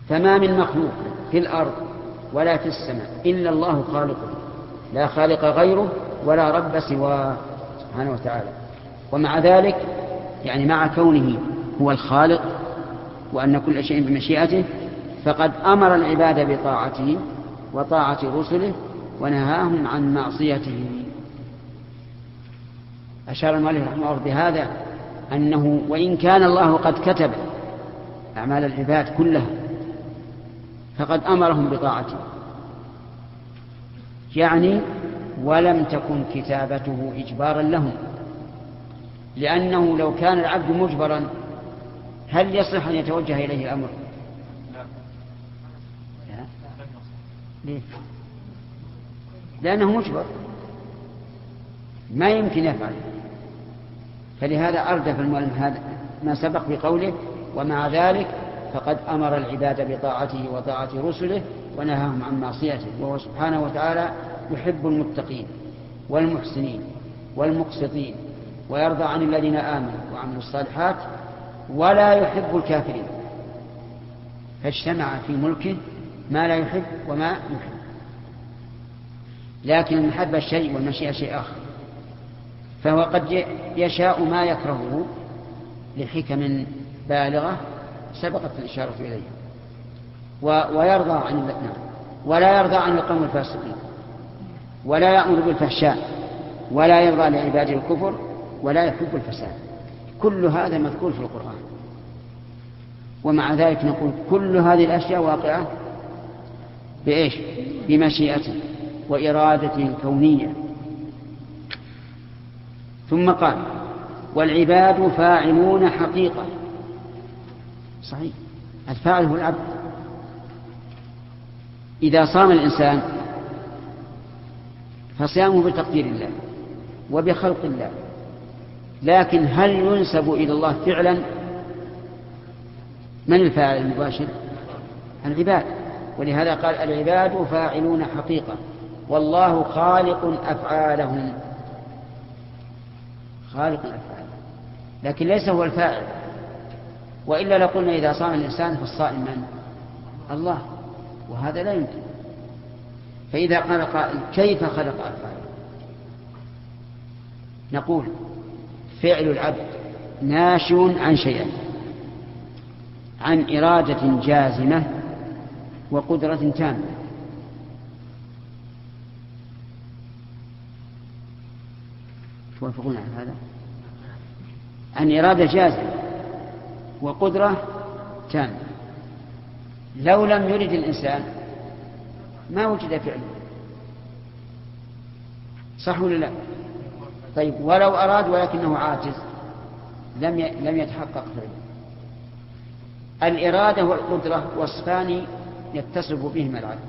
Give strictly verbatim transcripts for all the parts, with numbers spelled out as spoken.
فما من مخلوق في الأرض ولا في السماء إلا الله خالقه، لا خالق غيره ولا رب سواه سبحانه وتعالى. ومع ذلك يعني مع كونه هو الخالق وأن كل شيء بمشيئته، فقد أمر العباد بطاعته وطاعة رسله ونهاهم عن معصيته. أشار المؤلف رحمه الله بهذا أنه وإن كان الله قد كتب أعمال العباد كلها فقد أمرهم بطاعته، يعني ولم تكن كتابته إجبارا لهم، لأنه لو كان العبد مجبرا هل يصح أن يتوجه إليه الأمر؟ لا. ليه؟ لأنه مجبر ما يمكن يفعل. فلهذا أردف المؤلف هذا ما سبق بقوله ومع ذلك فقد أمر العباد بطاعته وطاعة رسله ونهاهم عن معصيته، وهو سبحانه وتعالى يحب المتقين والمحسنين والمقسطين ويرضى عن الذين آمنوا وعملوا الصالحات ولا يحب الكافرين، فاجتمع في ملكه ما لا يحب وما يحب. لكن المحبة الشيء والمشيئة شيء آخر، فهو قد يشاء ما يكرهه لحكم بالغة سبقت الإشارة إليها، ويرضى عن نعم ولا يرضى عن القوم الفاسقين، ولا يأمر بالفحشاء، ولا يرضى لعباده الكفر، ولا يحب الفساد. كل هذا مذكور في القرآن، ومع ذلك نقول كل هذه الأشياء واقعة بإيش؟ بمشيئته وإرادته الكونية. ثم قال والعباد فاعلون حقيقة. صحيح، الفاعل هو العبد. إذا صام الإنسان فصيامه بتقدير الله وبخلق الله، لكن هل ينسب إلى الله فعلا؟ من الفاعل المباشر؟ العباد. ولهذا قال العباد فاعلون حقيقة والله خالق أفعالهم، خالق أفعالهم، لكن ليس هو الفاعل. وإلا لقلنا إذا صام الإنسان فالصائم من؟ الله، وهذا لا يمكن. فإذا قال قائل كيف خلق أفعاله؟ نقول فعل العبد ناشئ عن شيئين: عن إرادة جازمة وقدرة تامة. توافقون على هذا؟ عن إرادة جازمة وقدرة تامة. لو لم يرد الإنسان ما وجد فعله، صح ولا لا؟ طيب ولو أراد ولكنه عاجز لم لم يتحقق فعله. الإرادة والقدرة وصفان يتصف بهما العبد،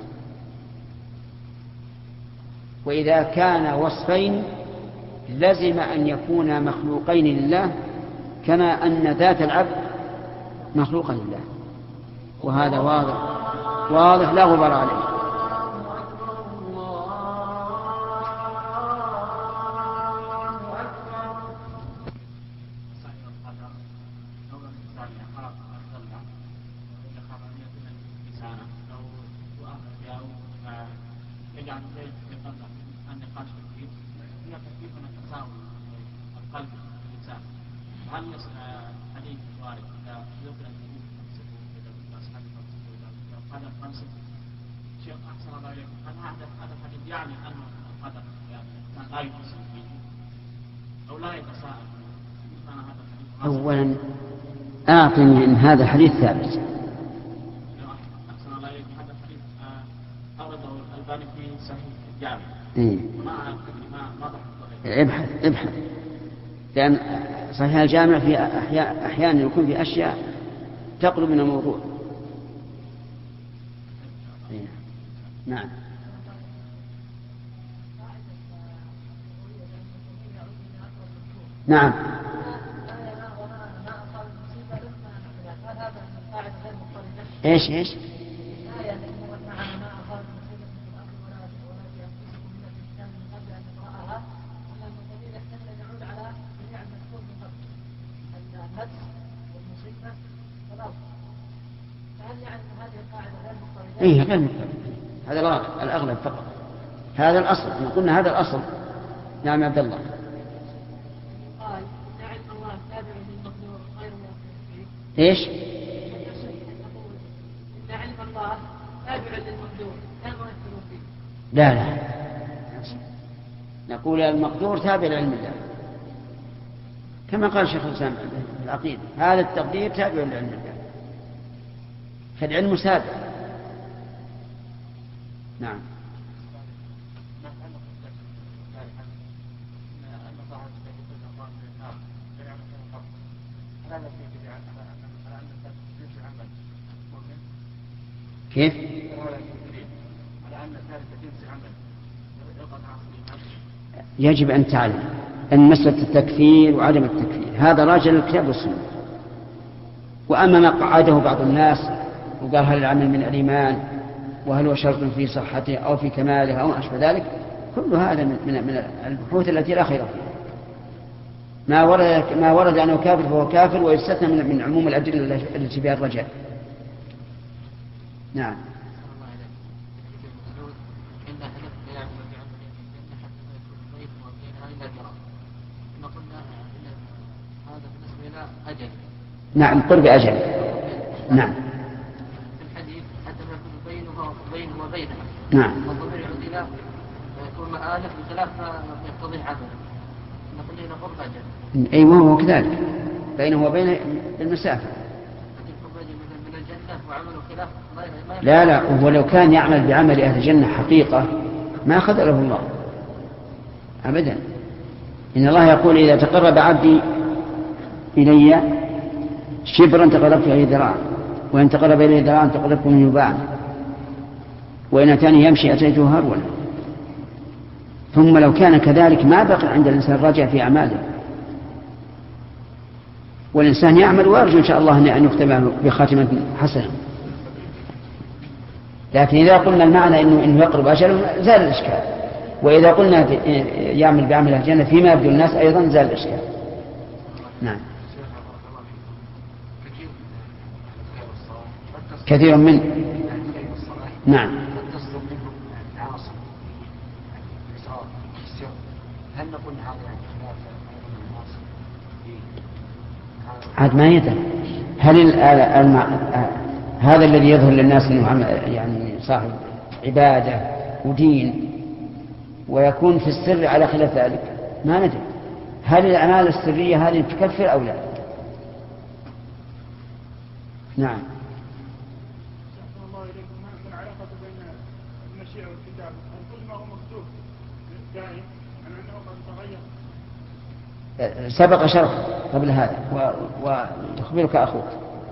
وإذا كان وصفين لزم أن يكونا مخلوقين لله، كما أن ذات العبد مخلوقا لله، وهذا واضح واضح لا غبار عليه. أولا أعطني أن هذا الحديث ثابت. إيه. ابحث ابحث لأن صحيح الجامع في أحيانا يكون في أشياء تقرب من الموضوع. إيه. نعم. نعم. ايش ايش إيه غير مضطرد، هذا الأغلب فقط، هذا الأصل، إن قلنا هذا الأصل. نعم عبد الله. قال إن علم الله تابع للمقدور غير مؤثر فيه. إيش؟ إن علم الله تابع للمقدور لا مؤثر فيه. لا لا، نقول المقدور تابع لعلم الله كما قال شيخ الإسلام في العقيدة، هذا التقدير تابع لعلم الله، فالعلم سابق. نعم. كيف؟ يجب أن تعلم أن مسألة التكفير وعدم التكفير هذا راجع للكتاب والسنة. وأما ما قعده بعض الناس وقال هل العمل من الإيمان وهل هو شرط في صحته أو في كماله أو أشبه ذلك، كل هذا من, من, من البحوث التي لا خير فيها. ما ورد, ما ورد أنه كافر فهو كافر، ويستثنى من, من عموم الأدلة التي بها الرجاء. نعم. نعم قرب أجل. نعم. في الحديث حتى ما يكون بينه وبينه وبينها. نعم. والضمير يعود إلى يكون مآلف بخلاف ما يقتضيه عمل. نقول هنا قرب أجل. أي وهو كذلك بينه وبين المسافة. من الجنة وعمله خلاف. لا لا، وهو لو كان يعمل بعمل أهل الجنة حقيقة ما خذله الله أبدا. إن الله يقول إذا تقرب عبدي إلي شبرا تقربت إليه ذراعا، وإن تقرب إليه ذراعا تقربت منه باعا، وإن أتاني يمشي أتيته هرولا. ثم لو كان كذلك ما بقي عند الإنسان رجع في أعماله، والإنسان يعمل ويرجو إن شاء الله أن يختم بخاتمة حسنة. لكن إذا قلنا المعنى إنه, إنه يقرب أجله زال الإشكال، وإذا قلنا يعمل بعمل أهل الجنة فيما يبدو الناس أيضا زال الإشكال. نعم. كثير من نعم. عاد ما يدري هل المع... هذا الذي يظهر للناس انه يعني صاحب عباده ودين ويكون في السر على خلاف ذلك ما ندري. هل الاعمال السريه هذه تكفر او لا؟ نعم. سبق شرح قبل هذا ويخبرك أخوك.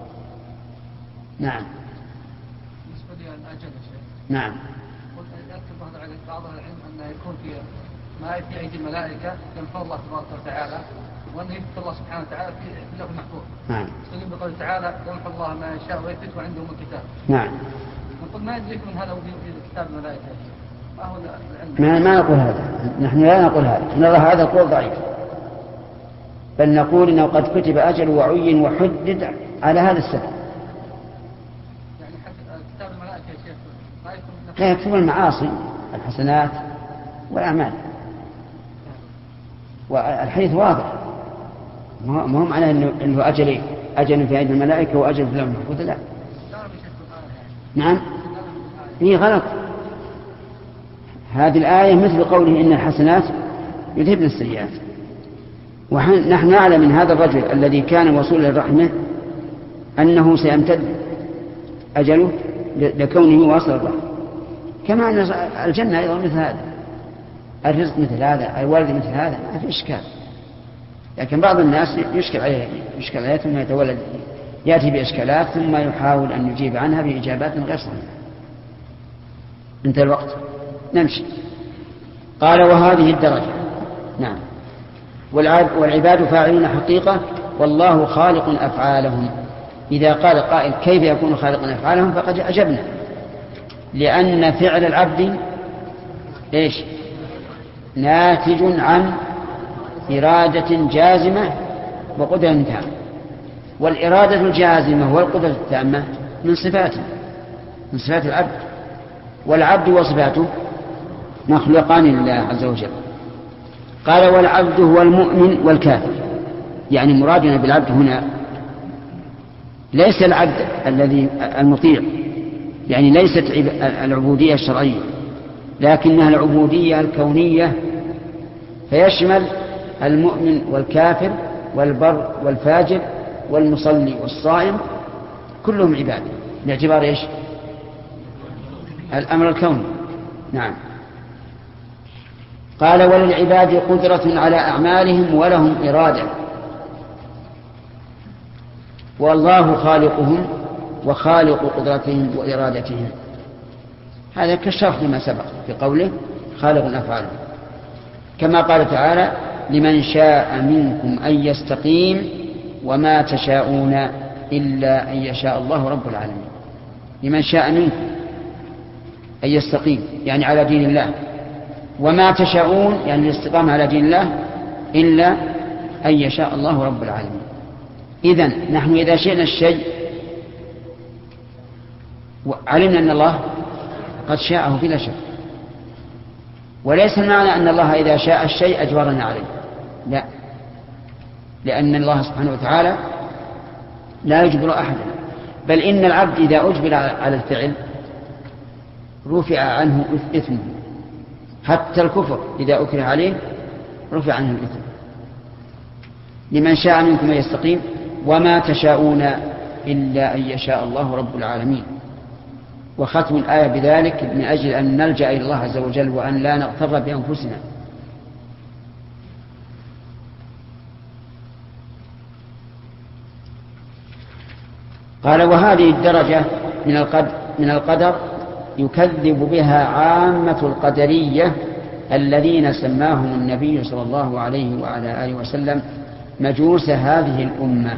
نعم. بالنسبة لي الأجل يا شيخ. نعم. قلت يذكر بعض العلم أنه يكون في ما في أيدي الملائكة يمحو الله تبارك وتعالى، وأنه يذكر الله سبحانه وتعالى في اللوح المحفوظ. نعم. يستدل بقوله تعالى يمحو الله ما يشاء ويثبت وعنده الكتاب. نعم. نقول ما يدرك من هذا في كتاب الملائكة. ما هو العلم؟ ما ما نقول هذا، نحن لا نقول هذا، نرى هذا القول ضعيف، بل نقول إنه قد كتب أجل وعين وحدد على هذا السبب. يعني حتى كتاب الملائكة يا شيخ لا يكون لا يكتب المعاصي الحسنات والأعمال. والحديث واضح، ما هو معناه إنه أجل أجل في أيدي الملائكة وأجل في اللوح المحفوظ، لا. نعم. هي غلط. هذه الآية مثل قوله إن الحسنات يذهبن السيئات. ونحن نعلم من هذا الرجل الذي كان وصولا للرحمة أنه سيمتد أجله لكونه واصل الرحمة، كما أن الجنة أيضا مثل هذا، الرزق مثل هذا، الولد مثل هذا، ما في إشكال. لكن بعض الناس يشكل عليه يشكل عليه ثم يتولد يأتي بإشكالات ثم يحاول أن يجيب عنها بإجابات غير صحيحة. انتهى الوقت، نمشي. قال وهذه الدرجة. نعم. والعباد فاعلون حقيقة والله خالق أفعالهم. إذا قال قائل كيف يكون خالقا أفعالهم فقد أجبنا، لأن فعل العبد إيش؟ ناتج عن إرادة جازمة وقدرة تامة، والإرادة الجازمة والقدرة التامة من صفاته، من صفات العبد، والعبد وصفاته مخلوقان لله عز وجل. قال والعبد هو المؤمن والكافر، يعني مرادنا بالعبد هنا ليس العبد الذي المطيع، يعني ليست العبودية الشرعية، لكنها العبودية الكونية، فيشمل المؤمن والكافر والبر والفاجر والمصلي والصائم، كلهم عباد باعتبار ايش؟ الأمر الكوني. نعم. قال وللعباد قدرة على أعمالهم ولهم إرادة، والله خالقهم وخالق قدرتهم وإرادتهم. هذا كالشرح لما سبق في قوله خالق الأفعال، كما قال تعالى لمن شاء منكم أن يستقيم وما تشاءون إلا أن يشاء الله رب العالمين. لمن شاء منكم أن يستقيم يعني على دين الله، وما تشاءون يعني الاستقامة على دين الله إلا أن يشاء الله رب العالمين. إذن نحن إذا شئنا الشيء علمنا أن الله قد شاءه بلا شك، وليس المعنى أن الله إذا شاء الشيء أجبرنا عليه، لا، لأن الله سبحانه وتعالى لا يجبر أحدا، بل إن العبد إذا أجبر على الفعل رفع عنه إثمه، حتى الكفر إذا أكره عليه رفع عنه الإثم. لمن شاء منكم يستقيم وما تشاءون إلا أن يشاء الله رب العالمين. وختم الآية بذلك من أجل أن نلجأ إلى الله عز وجل وأن لا نغتر بأنفسنا. قال وهذه الدرجة من القدر, من القدر يكذب بها عامة القدرية الذين سماهم النبي صلى الله عليه وعلى آله وسلم مجوس هذه الأمة.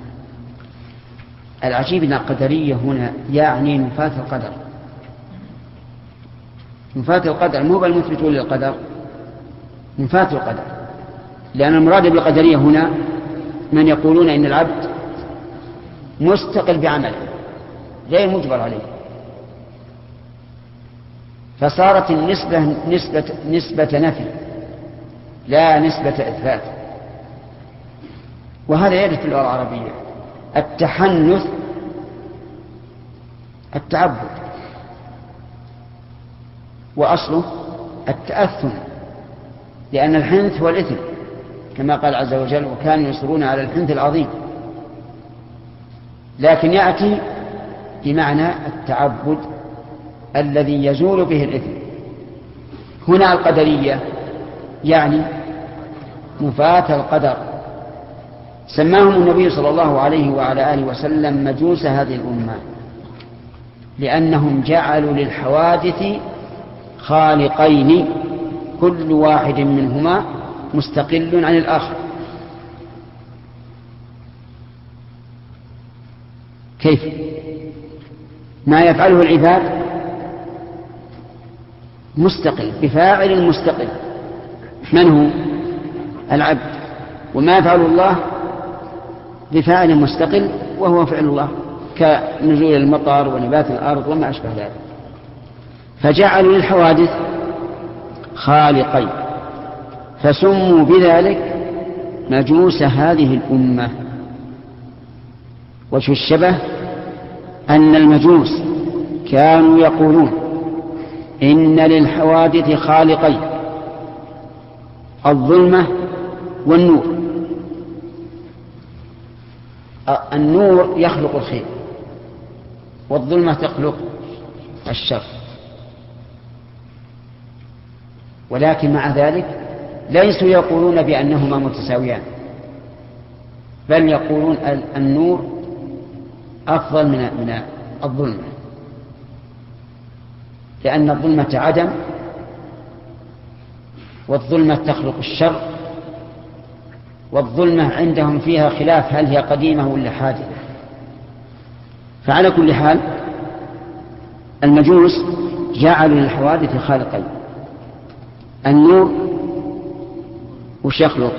العجيب أن القدرية هنا يعني نفاة القدر، نفاة القدر مو بالمثبتون للقدر، نفاة القدر، لأن المراد بالقدرية هنا من يقولون إن العبد مستقل بعمله غير مجبر عليه، فصارت النسبة نسبة, نسبة نفي لا نسبة إثبات. وهذا يرد في اللغة العربية. التحنث التعبد، وأصله التأثم، لأن الحنث هو الإثم كما قال عز وجل وكانوا يصرون على الحنث العظيم، لكن يأتي بمعنى التعبد الذي يزول به الإثم. هنا القدرية يعني نفاة القدر، سماهم النبي صلى الله عليه وعلى آله وسلم مجوس هذه الأمة، لأنهم جعلوا للحوادث خالقين كل واحد منهما مستقل عن الآخر. كيف؟ ما يفعله العباد مستقل بفاعل مستقل، من هو؟ العبد. وما يفعله الله بفاعل مستقل وهو فعل الله، كنزول المطر ونبات الأرض وما أشبه ذلك. فجعلوا للحوادث خالقين فسموا بذلك مجوس هذه الأمة. وجه الشبه أن المجوس كانوا يقولون إن للحوادث خالقين، الظلمة والنور. النور يخلق الخير والظلمة تخلق الشر، ولكن مع ذلك ليسوا يقولون بأنهما متساويان، بل يقولون النور أفضل من من الظلمة، لأن الظلمة عدم والظلمة تخلق الشر، والظلمة عندهم فيها خلاف هل هي قديمة ولا حادثة. فعلى كل حال المجوس جعلوا للحوادث خالقين، النور وش يخلق؟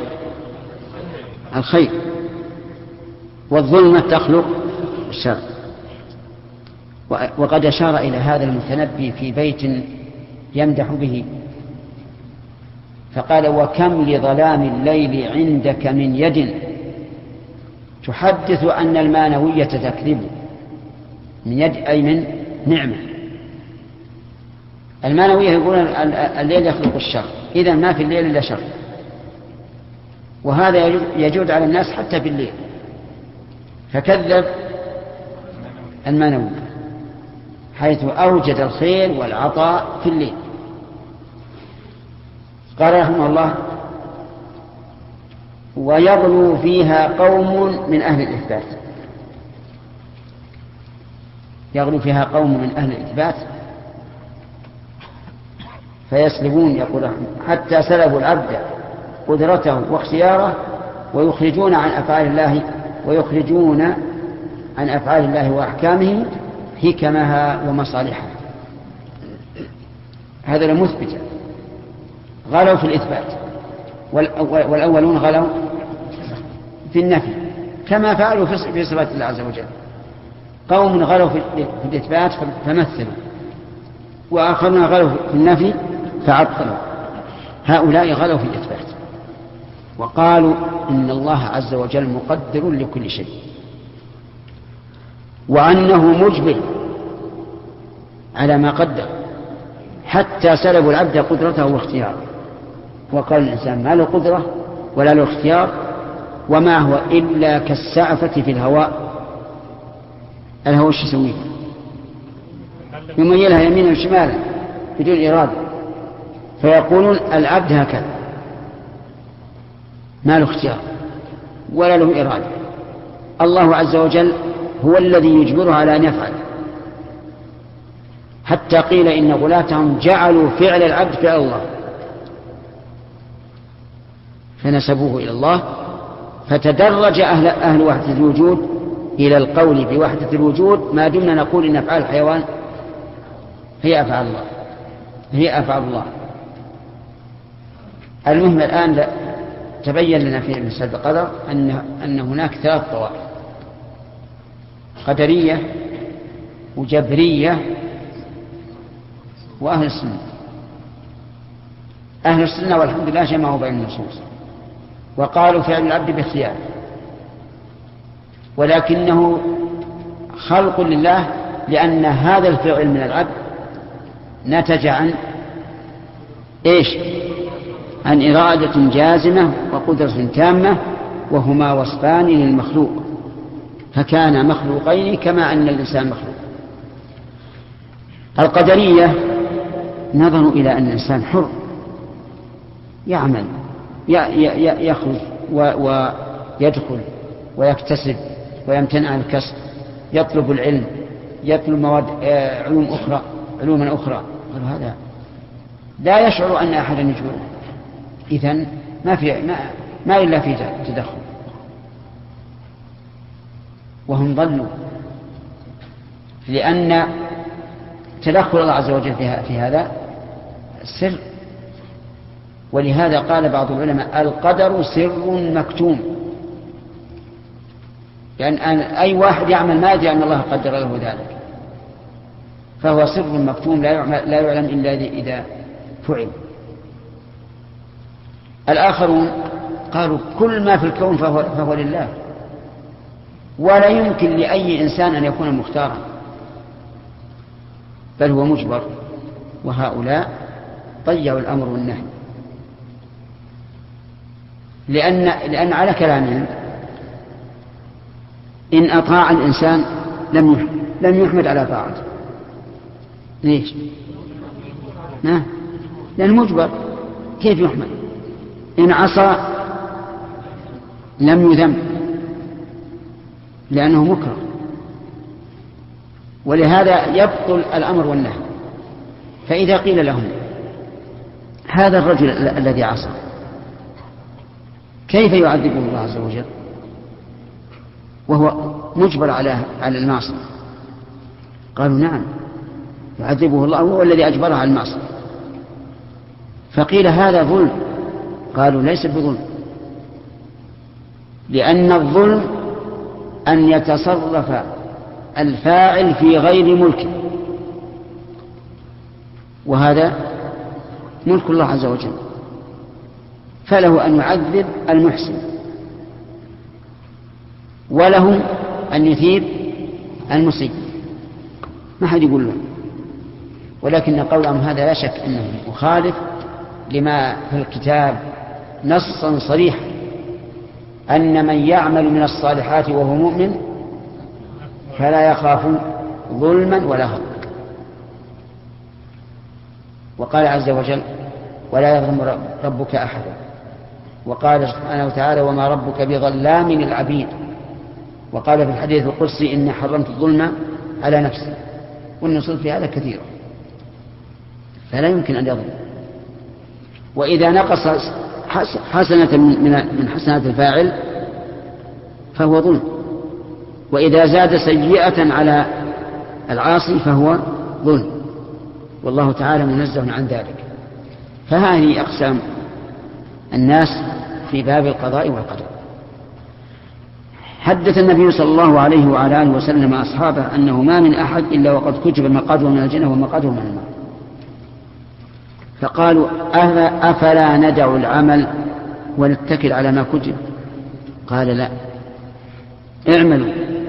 الخير، والظلمة تخلق الشر. وقد أشار إلى هذا المتنبي في بيت يمدح به فقال: وكم لظلام الليل عندك من يد تحدث أن المانوية تكذب. من يد أي من نعمة. المانوية يقولون الليل يخلق الشر، إذن ما في الليل إلا شر، وهذا يجود على الناس حتى في الليل، فكذب المانوية حيث أوجد الخير والعطاء في الليل. قال رحمه الله: ويغلو فيها قوم من أهل الإثبات. يغلو فيها قوم من أهل الإثبات فيسلبون، يقول حتى سلبوا العبد قدرته واختياره ويخرجون عن أفعال الله ويخرجون عن أفعال الله وأحكامه حكمها ومصالحها. هذا لمثبت. غلوا في الإثبات، والأولون غلوا في النفي كما فعلوا في صفات الله عز وجل. قوم غلوا في الإثبات فمثلوا، وآخرون غلوا في النفي فعطلوا. هؤلاء غلوا في الإثبات وقالوا إن الله عز وجل مقدر لكل شيء، وأنه مجبر على ما قدر، حتى سلبوا العبد قدرته واختياره. وقال الإنسان ما له قدرة ولا له اختيار، وما هو إلا كالسعفة في الهواء. الهواء ايش يسويه؟ يميلها يمينا وشمالا بدون إرادة. فيقولون العبد هكذا ما له اختيار ولا له إرادة. الله عز وجل هو الذي يجبره على أن يفعل، حتى قيل إن غلاتهم جعلوا فعل العبد فعل الله فنسبوه إلى الله، فتدرج أهل, أهل وحدة الوجود إلى القول بوحدة الوجود ما دمنا نقول إن أفعال الحيوان هي أفعال الله هي أفعال الله. المهم الآن تبين لنا في مسألة القدر أن, أن هناك ثلاث طوائف: قدرية وجبرية وأهل السنة. أهل السنة والحمد لله جمعوا بين النصوص وقالوا فعل العبد باختيار، ولكنه خلق لله، لأن هذا الفعل من العبد نتج عن إيش؟ عن إرادة جازمة وقدرة تامة، وهما وصفان للمخلوق، فكان مخلوقين كما أن الإنسان مخلوق. القدرية نظروا إلى أن الإنسان حر يعمل يخرج ويدخل ويكتسب ويمتنع عن الكسب، يطلب العلم، يطلب مواد علوم أخرى علوما أخرى. قالوا هذا لا يشعر أن أحدا يجبره، إذن ما في ما, ما إلا في تدخل. وهم ضلوا، لأن تدخل الله عز وجل في هذا سر. ولهذا قال بعض العلماء القدر سر مكتوم، لأن يعني أي واحد يعمل ما يدري أن الله قدر له ذلك، فهو سر مكتوم لا يعلم إلا إذا فعل. الآخرون قالوا كل ما في الكون فهو, فهو لله، ولا يمكن لأي إنسان أن يكون مختارا، بل هو مجبر. وهؤلاء ضيعوا الأمر والنهي، لأن, لأن على كلامهم إن أطاع الإنسان لم لم يحمد على طاعته. ليش؟ نعم، لأنه مجبر، كيف يحمد؟ إن عصى لم يذم لأنه مكره. ولهذا يبطل الأمر والنهي. فإذا قيل لهم هذا الرجل الذي عصى كيف يعذبه الله عز وجل وهو مجبر على على المعصية؟ قالوا نعم يعذبه الله، هو الذي أجبره على المعصية. فقيل هذا ظلم. قالوا ليس بظلم، لأن الظلم أن يتصرف الفاعل في غير ملكه، وهذا ملك الله عز وجل، فله أن يعذب المحسن وله أن يثيب المسيء، ما حد يقول له. ولكن قولهم هذا لا شك أنه مخالف لما في الكتاب نصا صريحا أن من يعمل من الصالحات وهو مؤمن فلا يخاف ظلما ولا هضما. وقال عز وجل ولا يظلم ربك أحدا، وقال سبحانه وتعالى وما ربك بظلام للعبيد، وقال في الحديث القدسي إني حرمت الظلم على نفسي، والنصوص في هذا كثيرة، فلا يمكن أن يظلم. وإذا نقص حسنة من حسنات الفاعل فهو ظلم، وإذا زاد سيئة على العاصي فهو ظلم، والله تعالى منزه عن ذلك. فهذه أقسام الناس في باب القضاء والقدر. حدث النبي صلى الله عليه وعلى آله وسلم أصحابه أنه ما من أحد إلا وقد كتب مقعده من الجنة ومقعده من النار، فقالوا أفلا ندع العمل ونتكل على ما كتب؟ قال لا، اعملوا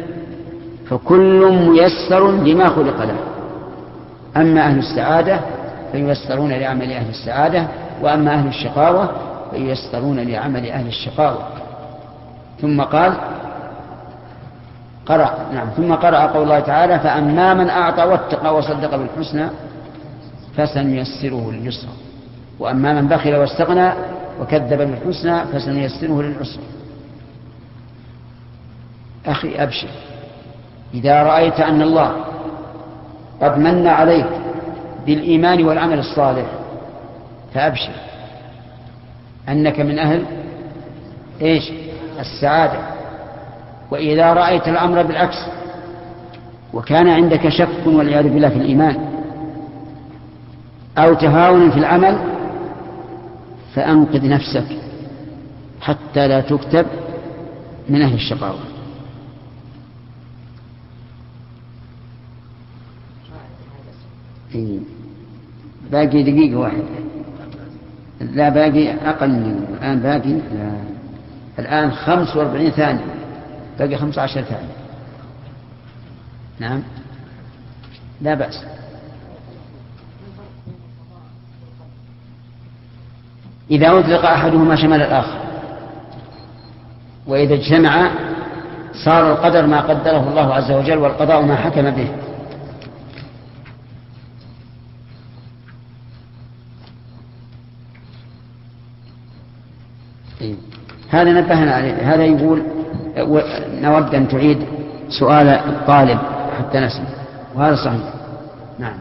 فكل ميسر لما خلق له، أما أهل السعادة فييسرون لعمل أهل السعادة، وأما أهل الشقاوة فييسرون لعمل أهل الشقاوة. ثم قال قرأ نعم ثم قرأ قول الله تعالى فأما من أعطى واتقى وصدق بالحسنى فسنيسره لليسرى، وأما من بخل واستغنى وكذب بالحسنى فسنيسره للعسرى. أخي أبشر، إذا رأيت أن الله قد من عليك بالإيمان والعمل الصالح فأبشر أنك من أهل إيش؟ السعادة. وإذا رأيت الأمر بالعكس وكان عندك شك والعياذ بالله في الإيمان أو تهاون في العمل فأنقذ نفسك حتى لا تكتب من أهل الشقاوة. باقي دقيقة واحدة، لا باقي أقل من الآن، باقي لا. الآن خمس واربعين ثانية، باقي خمس عشر ثانية. نعم لا بأس. إذا أطلق أحدهما شمل الآخر، وإذا اجتمع صار القدر ما قدره الله عز وجل والقضاء ما حكم به. هذا نبهنا عليه. هذا يقول نود أن تعيد سؤال الطالب حتى نسمع، وهذا صحيح. نعم.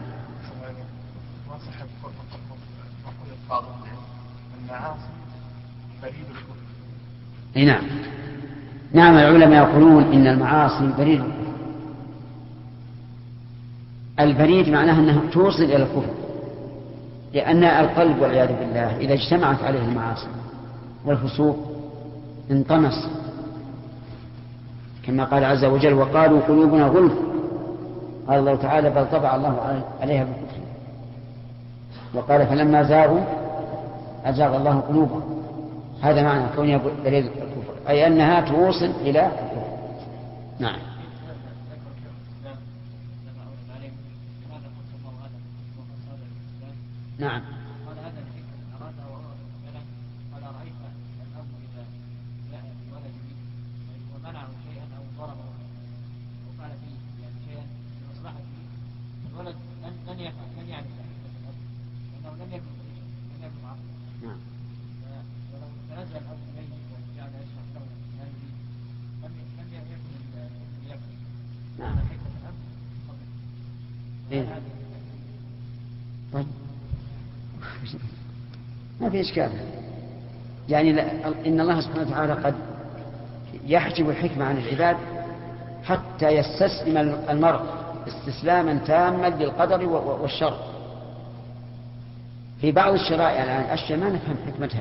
اي نعم نعم العلماء يقولون إن المعاصي بريد. البريد معناه أنها توصل إلى الكفر، لأن القلب والعياذ بالله إذا اجتمعت عليه المعاصي والفسوق انطمس، كما قال عز وجل وقالوا قلوبنا غلف، قال الله تعالى بل طبع الله عليها بالكفر، وقال فلما زاغوا أزاغ الله قلوبهم. هذا معنى كونها بريد الكفر، أي أنها توصل إلى الكفر. نعم. نعم. طيب ما في إشكال، يعني إن الله سبحانه وتعالى قد يحجب الحكمة عن العباد حتى يستسلم المرء استسلاما تاما للقدر والشر. في بعض الشرائع الآن أشياء ما نفهم حكمتها،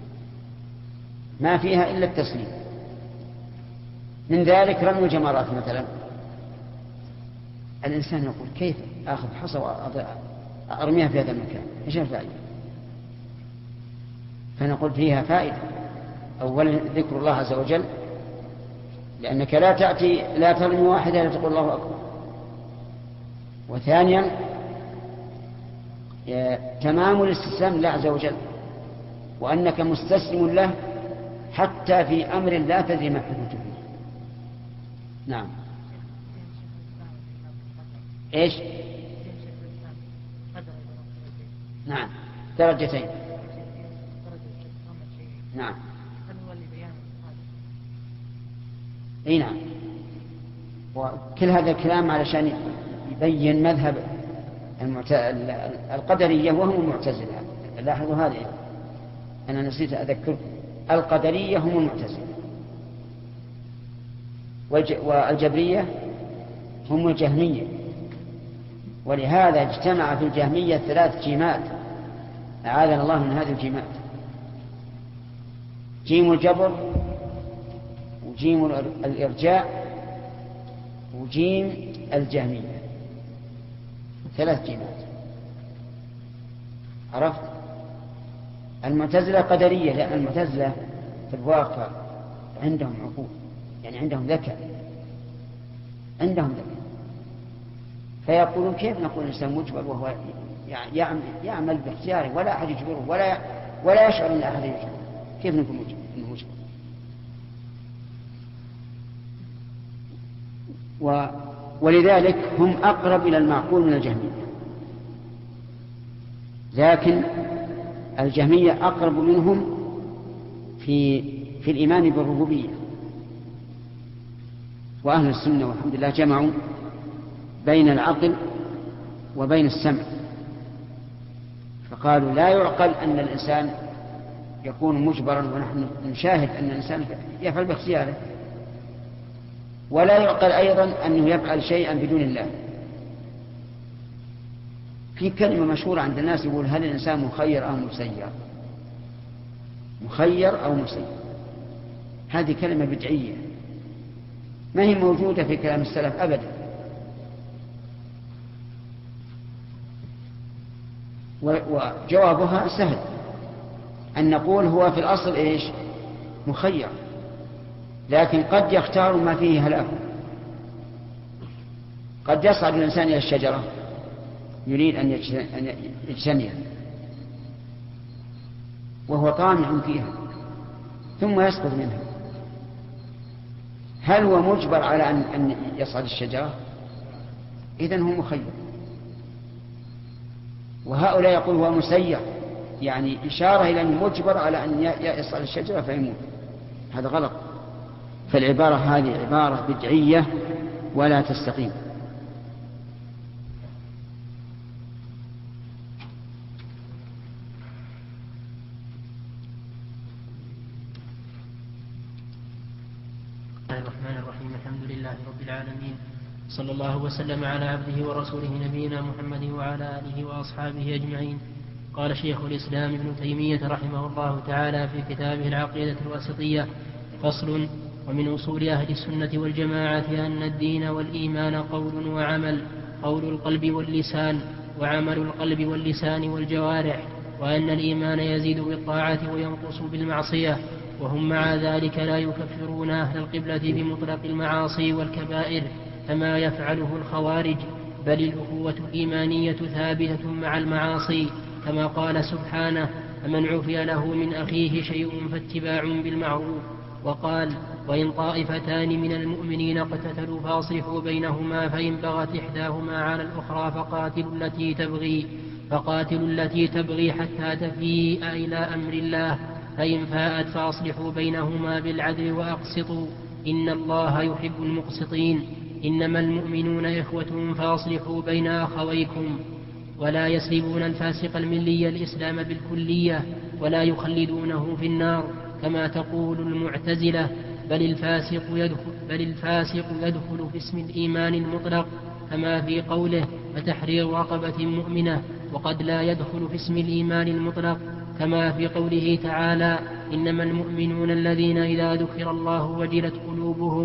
ما فيها إلا التسليم. من ذلك رمي الجمرات مثلا، الإنسان يقول كيف آخذ حصى وأرميها في هذا المكان، إيش الفائدة؟ فنقول فيها فائدة. أولا ذكر الله عز وجل، لأنك لا تأتي لا ترمي واحدة لا تقول الله أكبر. وثانيا تمام الاستسلام لله عز وجل، وأنك مستسلم له حتى في أمر لا تدري ما حدث فيه. نعم. إيش؟ نعم درجتين. نعم. اي نعم. وكل هذا الكلام علشان يبين مذهب المعت... القدرية وهم المعتزلة. لاحظوا هذه، أنا نسيت أذكر، القدرية هم المعتزلة، والج... والجبرية هم الجهمية. ولهذا اجتمع في الجهمية ثلاث جيمات، أعاذنا الله من هذه الجيمات: جيم الجبر، وجيم الإرجاء، وجيم الجهمية. ثلاث جيمات. عرفت؟ المعتزلة قدرية، لأن المعتزلة في الواقع عندهم عقول، يعني عندهم ذكاء، عندهم ذكاء، فيقولون كيف نقول الإنسان مجبر وهو يعمل باختياره ولا أحد يجبره ولا ولا يشعر أن أحد يجبره؟ كيف نقول مجبر؟ و... ولذلك هم أقرب إلى المعقول من الجهمية، لكن الجهمية أقرب منهم في في الإيمان بالربوبية. وأهل السنة والحمد لله جمعوا بين العقل وبين السمع، فقالوا لا يعقل أن الإنسان يكون مجبرا ونحن نشاهد أن الإنسان يفعل باختياره، ولا يعقل أيضا أنه يفعل شيئا بدون الله. في كلمة مشهورة عند الناس يقول: هل الإنسان مخير أو مسير؟ مخير أو مسير، هذه كلمة بدعية ما هي موجودة في كلام السلف أبدا. وجوابها سهل، أن نقول هو في الأصل إيش؟ مخير، لكن قد يختار ما فيه هلاك. قد يصعد الإنسان إلى الشجرة يريد أن يجتنيها وهو طامع فيها ثم يسقط منها، هل هو مجبر على أن يصعد الشجرة؟ إذن هو مخير. وهؤلاء يقول هو مسير، يعني إشارة إلى أنه مجبر على أن يصعد الشجرة فيموت. هذا غلط. فالعبارة هذه عبارة بدعية ولا تستقيم. الرحمن الرحيم. الحمد لله رب العالمين، صلى الله وسلم على عبده ورسوله نبينا محمد وعلى آله وأصحابه أجمعين. قال شيخ الإسلام ابن تيمية رحمه الله تعالى في كتابه العقيدة الواسطية: فصل: ومن أصول أهل السنة والجماعة أن الدين والإيمان قول وعمل، قول القلب واللسان، وعمل القلب واللسان والجوارح، وأن الإيمان يزيد بالطاعة وينقص بالمعصية، وهم مع ذلك لا يكفرون أهل القبلة بمطلق المعاصي والكبائر كما يفعله الخوارج، بل الأخوة الإيمانية ثابتة مع المعاصي، كما قال سبحانه: فمن عفي له من أخيه شيء فاتباع بالمعروف. وقال: وإن طائفتان من المؤمنين اقتتلوا فأصلحوا بينهما، فإن بغت إحداهما على الأخرى فقاتلوا التي تبغي فقاتلوا التي تبغي حتى تفيء إلى أمر الله، فإن فاءت فأصلحوا بينهما بالعدل وأقسطوا إن الله يحب المقسطين. إنما المؤمنون إخوة فأصلحوا بين أخويكم. ولا يسلبون الفاسق الملي الإسلام بالكلية ولا يخلدونه في النار كما تقول المعتزلة، بل الفاسق يدخل, بل الفاسق يدخل في اسم الإيمان المطلق كما في قوله: فتحرير رقبة مؤمنة، وقد لا يدخل في اسم الإيمان المطلق كما في قوله تعالى: إنما المؤمنون الذين إذا ذكر الله وجلت قلوبهم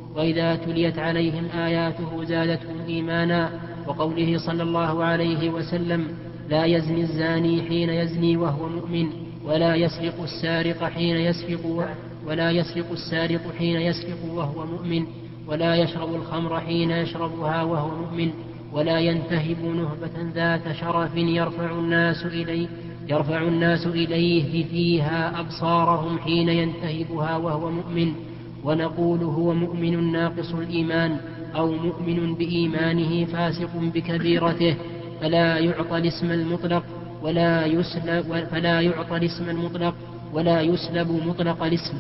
وإذا تليت عليهم آياته زادتهم إيمانا. وقوله صلى الله عليه وسلم: لا يزني الزاني حين يزني وهو مؤمن، ولا يسرق السارق حين يسرق ولا يسرق السارق حين يسرق وهو مؤمن، ولا يشرب الخمر حين يشربها وهو مؤمن، ولا ينتهب نهبة ذات شرف يرفع الناس إليه يرفع الناس إليه فيها أبصارهم حين ينتهبها وهو مؤمن. ونقول هو مؤمن ناقص الإيمان، أو مؤمن بإيمانه فاسق بكبيرته، فلا يعطى الاسم المطلق ولا يسلب فلا يعطى الاسم المطلق ولا يسلب مطلق الاسم.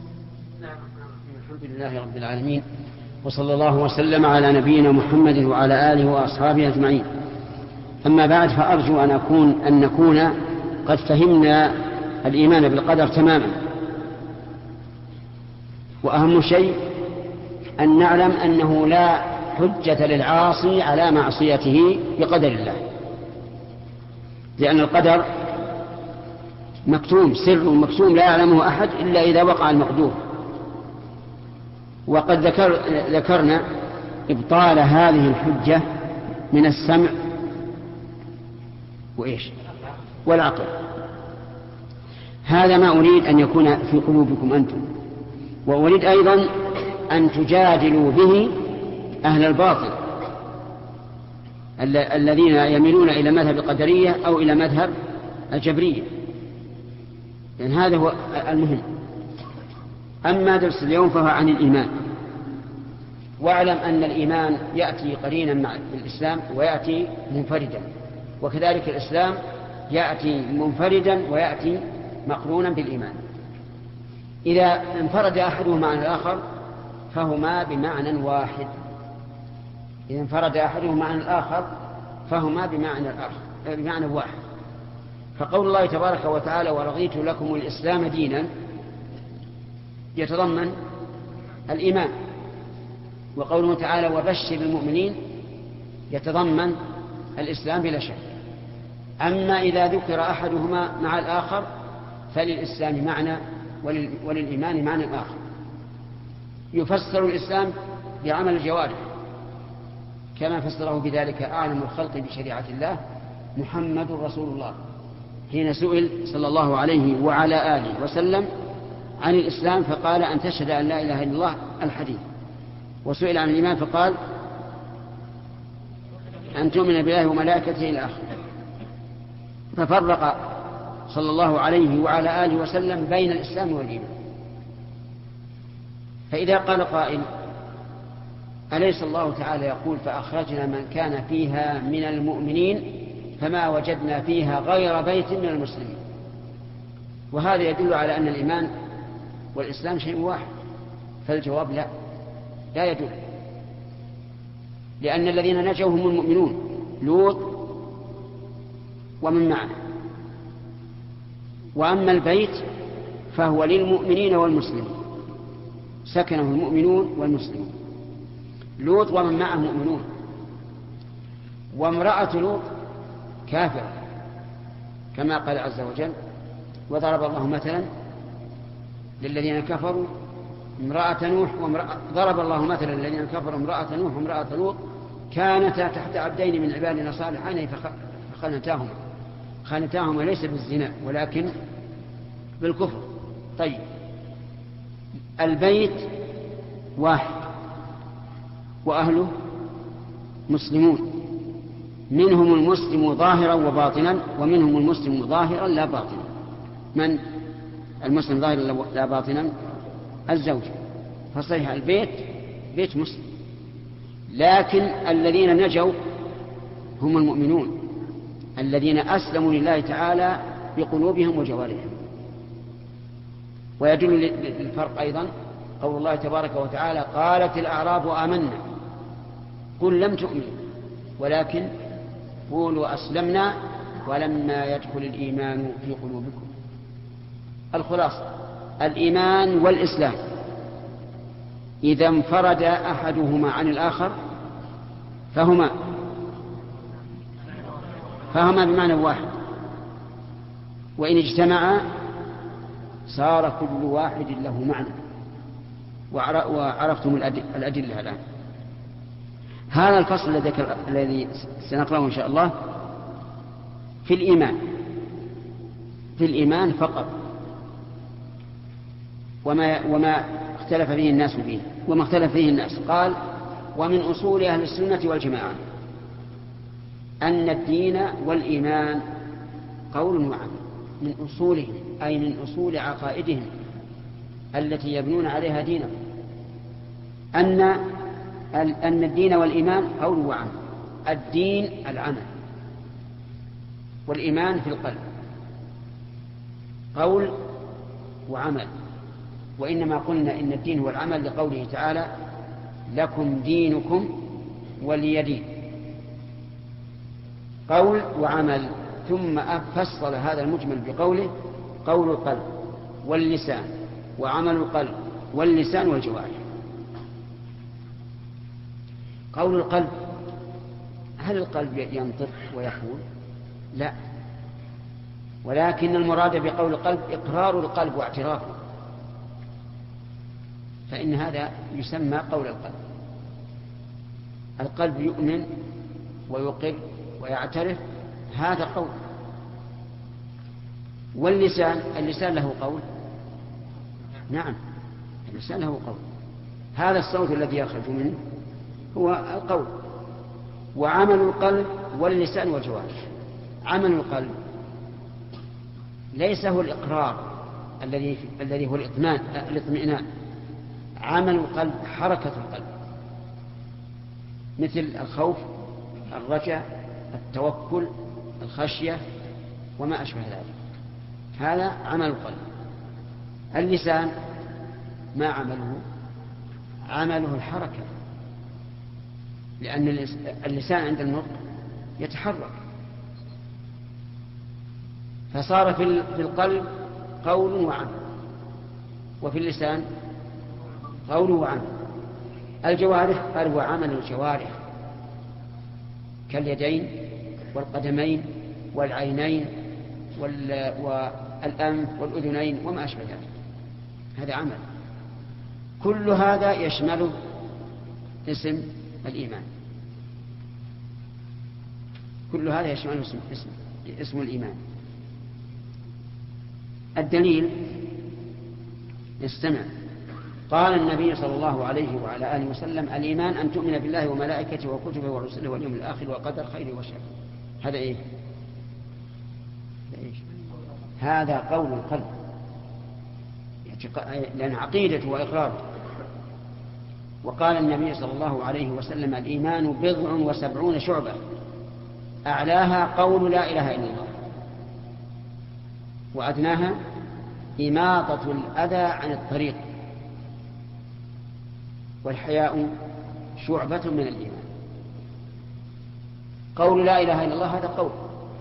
الحمد لله رب العالمين، وصلى الله وسلم على نبينا محمد وعلى آله وأصحابه أجمعين. أما بعد، فأرجو أن أكون أن نكون قد فهمنا الإيمان بالقدر تماما. وأهم شيء أن نعلم أنه لا حجة للعاصي على معصيته بقدر الله، لأن القدر مكتوم، سر مكتوم لا يعلمه أحد إلا إذا وقع المقدور. وقد ذكر ذكرنا إبطال هذه الحجة من السمع وإيش والعقل. هذا ما أريد أن يكون في قلوبكم أنتم، وأريد أيضا أن تجادلوا به أهل الباطل الذين يميلون إلى مذهب القدرية أو إلى مذهب الجبرية، لأن هذا هو المهم. أما درس اليوم فهو عن الإيمان. واعلم أن الإيمان يأتي قرينا مع الإسلام ويأتي منفردا، وكذلك الإسلام يأتي منفردا ويأتي مقرونا بالإيمان. إذا انفرد أحدهما عن الآخر فهما بمعنى واحد. إذا انفرد أحدهما عن الآخر فهما بمعنى الآخر بمعنى واحد. فقول الله تبارك وتعالى: ورضيت لكم الإسلام دينا، يتضمن الإيمان. وقوله تعالى: وبشر المؤمنين، يتضمن الإسلام بلا شك. أما إذا ذكر أحدهما مع الآخر فللإسلام معنى وللإيمان معنى آخر. يفسر الإسلام بعمل الجوارح، كما فسره بذلك أعلم الخلق بشريعة الله محمد رسول الله، حين سئل صلى الله عليه وعلى آله وسلم عن الإسلام فقال: أن تشهد أن لا إله إلا الله، الحديث. وسئل عن الإيمان فقال: أن تؤمن بالله وملائكته إلى آخره. ففرق صلى الله عليه وعلى آله وسلم بين الإسلام والإيمان. فإذا قال قائل: أليس الله تعالى يقول: فأخرجنا من كان فيها من المؤمنين فما وجدنا فيها غير بيت من المسلمين؟ وهذا يدل على أن الإيمان والإسلام شيء واحد. فالجواب لا، لا يدل، لأن الذين نجوا هم المؤمنون، لوط ومن معه. وأما البيت فهو للمؤمنين والمسلمين، سكنه المؤمنون والمسلمون. لوط ومن معه مؤمنون، وامرأة لوط كافرة، كما قال عز وجل: وضرب الله مثلا للذين كفروا امرأة نوح وامرأة ضرب الله مثلا للذين كفروا امرأة نوح وامرأة لوط كانتا تحت عبدين من عبادنا صالحين فخانتاهما. خانتاهما ليس بالزنا ولكن بالكفر. طيب، البيت واحد وأهله مسلمون، منهم المسلم ظاهرا وباطنا ومنهم المسلم ظاهرا لا باطنا. من المسلم ظاهرا لا باطنا؟ الزوج. فصحيح البيت بيت مسلم، لكن الذين نجوا هم المؤمنون الذين أسلموا لله تعالى بقلوبهم وجوارحهم. ويدل للفرق أيضا قول الله تبارك وتعالى: قالت الأعراب آمنا قل لم تؤمنوا ولكن قولوا أسلمنا ولما يدخل الإيمان في قلوبكم. الخلاصة: الإيمان والإسلام إذا انفرد أحدهما عن الآخر فهما فهما بمعنى واحد، وإن اجتمعا صار كل واحد له معنى. وعرفتم الأدلة الآن. هذا الفصل الذي سنقرأه إن شاء الله في الإيمان، في الإيمان فقط، وما, وما اختلف فيه الناس فيه وما اختلف فيه الناس. قال: ومن أصول أهل السنة والجماعة أن الدين والإيمان قول وعمل. من أصولهم أي من أصول عقائدهم التي يبنون عليها دينهم، أن أن الدين والإيمان قول وعمل. الدين العمل، والإيمان في القلب، قول وعمل. وإنما قلنا إن الدين هو العمل لقوله تعالى: لكم دينكم ولي دين. قول وعمل. ثم فصل هذا المجمل بقوله: قول القلب واللسان وعمل القلب واللسان والجوارح. قول القلب، هل القلب ينطق ويقول؟ لا، ولكن المراد بقول القلب إقرار القلب واعترافه، فإن هذا يسمى قول القلب. القلب يؤمن ويقر ويعترف، هذا قول. واللسان، اللسان له قول؟ نعم، اللسان له قول. هذا الصوت الذي يخرج منه هو القول. وعمل القلب واللسان والجوارح. عمل القلب ليس هو الإقرار الذي الذي هو الإطمئنان الاطمئنان. عمل القلب حركة القلب، مثل الخوف، الرجاء، التوكل، الخشية وما أشبه ذلك. هذا عمل القلب. اللسان ما عمله؟ عمله الحركة، لأن اللسان عند النطق يتحرك، فصار في القلب قول وعمل، وفي اللسان قول وعمل. الجوارح قال: وعمل الجوارح، كاليدين والقدمين والعينين والأنف والأذنين وما أشبه ذلك، هذا عمل. كل هذا يشمله اسم الإيمان، كل هذا يشمله اسم, اسم, اسم الإيمان. الدليل: استمع. قال النبي صلى الله عليه وعلى آله وسلم: الإيمان أن تؤمن بالله وملائكته وكتبه ورسله واليوم الآخر وقدر خيره وشره. هذا إيه؟ هذا قول القلب، لأن عقيدته وإقراره. وقال النبي صلى الله عليه وسلم: الإيمان بضع وسبعون شعبة أعلاها قول لا إله إلا الله، وأدناها إماطة الأذى عن الطريق، والحياء شعبة من الإيمان. قول لا إله إلا الله هذا قول.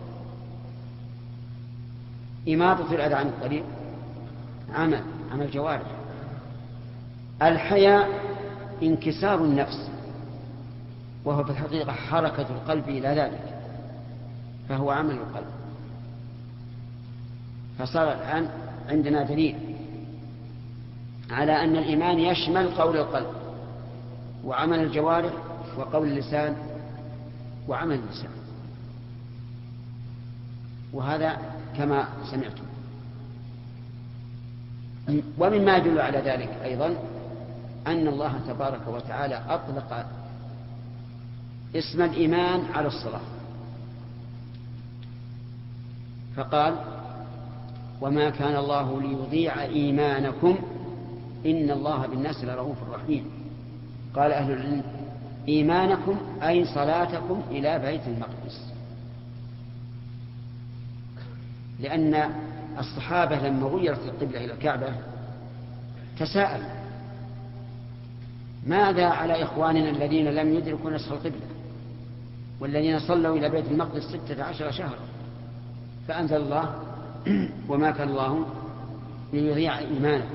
إماطة الأذى عن الطريق عمل، عمل جوارح. الحياء انكسار النفس، وهو في الحقيقة حركة القلب إلى ذلك، فهو عمل القلب. فصار الآن عندنا دليل على أن الإيمان يشمل قول القلب وعمل الجوارح وقول اللسان وعمل اللسان، وهذا كما سمعتم. ومما يدل على ذلك أيضا أن الله تبارك وتعالى أطلق اسم الإيمان على الصلاة، فقال: وما كان الله ليضيع إيمانكم إن الله بالناس لرؤوف رحيم. قال أهل العلم: إيمانكم أي صلاتكم إلى بيت المقدس، لأن الصحابة لما غيرت القبلة إلى الكعبة تساءل: ماذا على إخواننا الذين لم يدركوا نسخ القبلة والذين صلوا إلى بيت المقدس ستة عشر شهرا؟ فأنزل الله: وما كان الله ليضيع إيمانكم،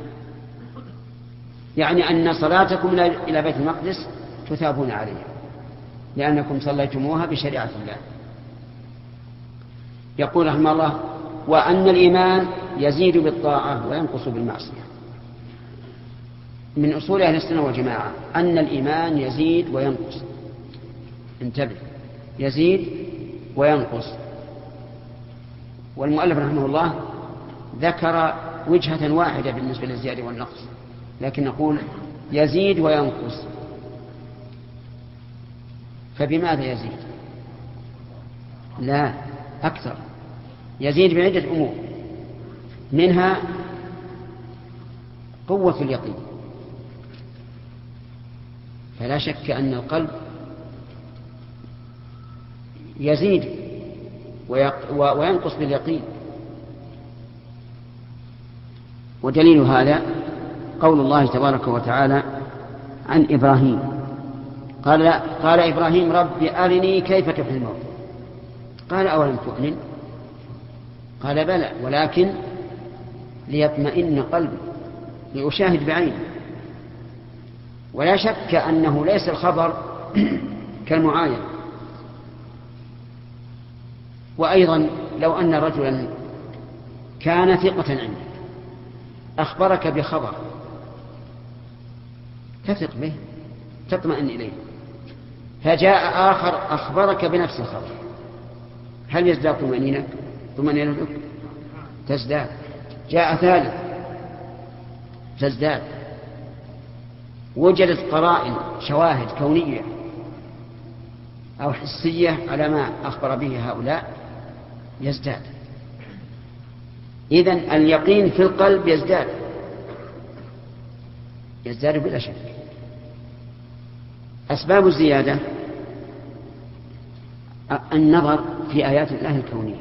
يعني أن صلاتكم إلى بيت المقدس تثابون عليها لأنكم صليتموها بشريعة الله. يقول رحمه الله: وأن الإيمان يزيد بالطاعة وينقص بالمعصية. من أصول أهل السنة والجماعة أن الإيمان يزيد وينقص. انتبه، يزيد وينقص. والمؤلف رحمه الله ذكر وجهة واحدة بالنسبة للزيادة والنقص، لكن نقول يزيد وينقص. فبماذا يزيد؟ لا، أكثر. يزيد بعدة أمور، منها قوة اليقين. فلا شك أن القلب يزيد وينقص باليقين. ودليل هذا قول الله تبارك وتعالى عن إبراهيم، قال, قال إبراهيم رب أرني كيف تحيي الموتى، قال أولم تؤمن، قال بلى ولكن ليطمئن قلبي لأشاهد بعيني. ولا شك أنه ليس الخبر كالمعاين. وأيضا لو أن رجلا كان ثقة عندك أخبرك بخبر تثق به تطمئن إليه، فجاء آخر أخبرك بنفس الخبر، هل يزداد طمأنينك؟ طمأنينتك تزداد. جاء ثالث تزداد. وجدت قرائن شواهد كونية أو حسية على ما أخبر به هؤلاء يزداد. إذن اليقين في القلب يزداد يزداد بلا شك. أسباب الزيادة النظر في آيات الله الكونية،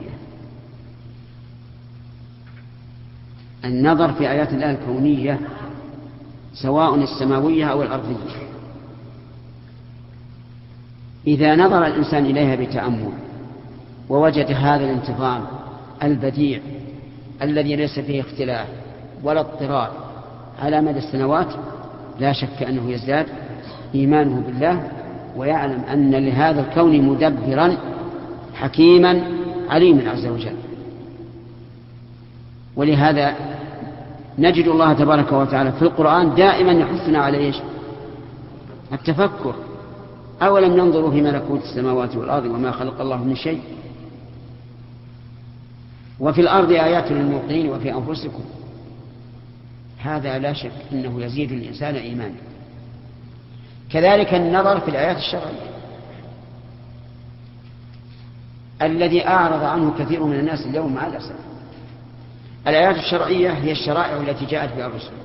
النظر في آيات الله الكونية سواء السماوية أو الأرضية. إذا نظر الإنسان إليها بتأمل ووجد هذا الانتظام البديع الذي ليس فيه اختلاف ولا اضطراب على مدى السنوات، لا شك أنه يزداد إيمانه بالله، ويعلم أن لهذا الكون مدبرا حكيما عليما عز وجل. ولهذا نجد الله تبارك وتعالى في القرآن دائما يحثنا على إيش؟ التفكر. أولم ينظروا في ملكوت السماوات والأرض وما خلق الله من شيء وفي الأرض آيات للموقنين وفي أنفسكم. هذا لا شك أنه يزيد الإنسان إيمانا. كذلك النظر في الآيات الشرعية الذي أعرض عنه كثير من الناس اليوم مع الأسف. الآيات الشرعية هي الشرائع التي جاءت بها الرسل.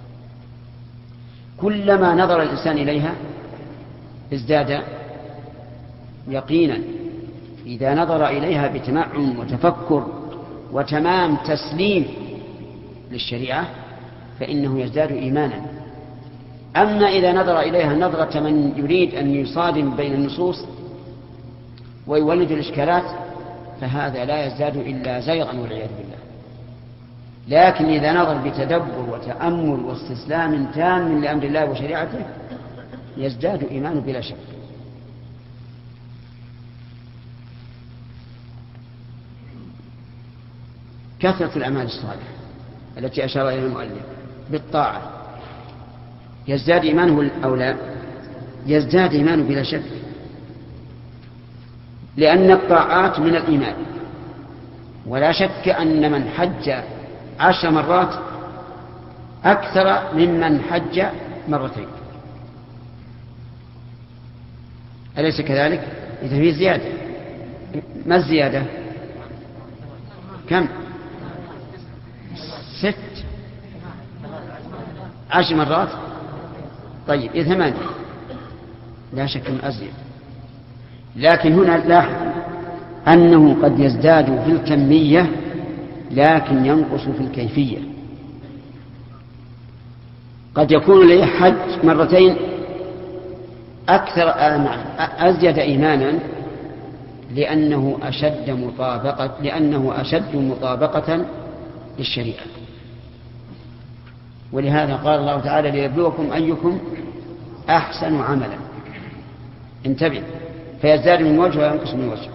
كلما نظر الإنسان إليها ازداد يقينا. إذا نظر إليها بتمعن وتفكر وتمام تسليم للشريعة فإنه يزداد إيمانا. أما إذا نظر إليها نظرة من يريد أن يصادم بين النصوص ويولد الإشكالات فهذا لا يزداد إلا زيغا والعياذ بالله. لكن إذا نظر بتدبر وتأمل واستسلام تام لأمر الله وشريعته يزداد إيمانه بلا شك. كثرة الأعمال الصالحة التي أشار إليها المؤلف بالطاعة يزداد إيمانه أو لا؟ يزداد إيمانه بلا شك، لأن الطاعات من الإيمان. ولا شك أن من حج عشر مرات أكثر ممن حج مرتين، أليس كذلك؟ إذا في زيادة. ما الزيادة؟ كم؟ ست عشر مرات. طيب إذا ثمانية لا شك من أزيد. لكن هنا لاحظ أنه قد يزداد في الكمية لكن ينقص في الكيفية. قد يكون له حج مرتين أكثر أزيد إيمانا لأنه أشد مطابقة لأنه أشد مطابقة للشريعة. ولهذا قال الله تعالى ليبلوكم أيكم أحسن عملا. انتبه، فيزداد من وجه وينقص من وجه.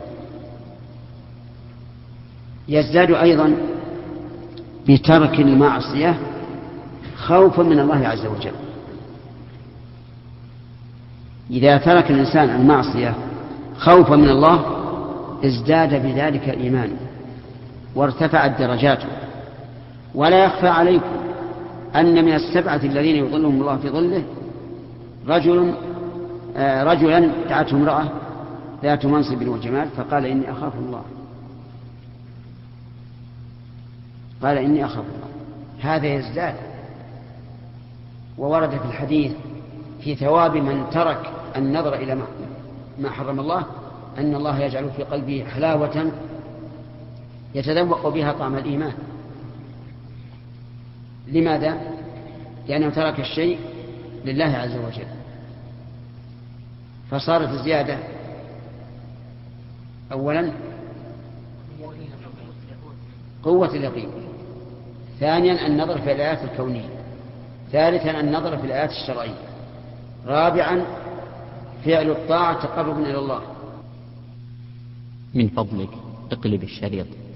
يزداد أيضا بترك المعصية خوفا من الله عز وجل. إذا ترك الإنسان المعصية خوفا من الله ازداد بذلك إيمانه وارتفعت درجاته. ولا يخفى عليكم أن من السبعة الذين يظلهم الله في ظله رجل آه رجلا دعته امرأة ذات منصب وجمال فقال إني أخاف الله، قال إني أخاف الله، هذا يزداد. وورد في الحديث في ثواب من ترك النظر إلى ما حرم الله أن الله يجعل في قلبه حلاوة يتذوق بها طعم الإيمان. لماذا؟ لأنه ترك الشيء لله عز وجل، فصارت الزيادة أولا قوة اليقين، ثانيا النظر في الآيات الكونية، ثالثا النظر في الآيات الشرعية، رابعا فعل الطاعة تقرب إلى الله. من فضلك اقلب الشريط.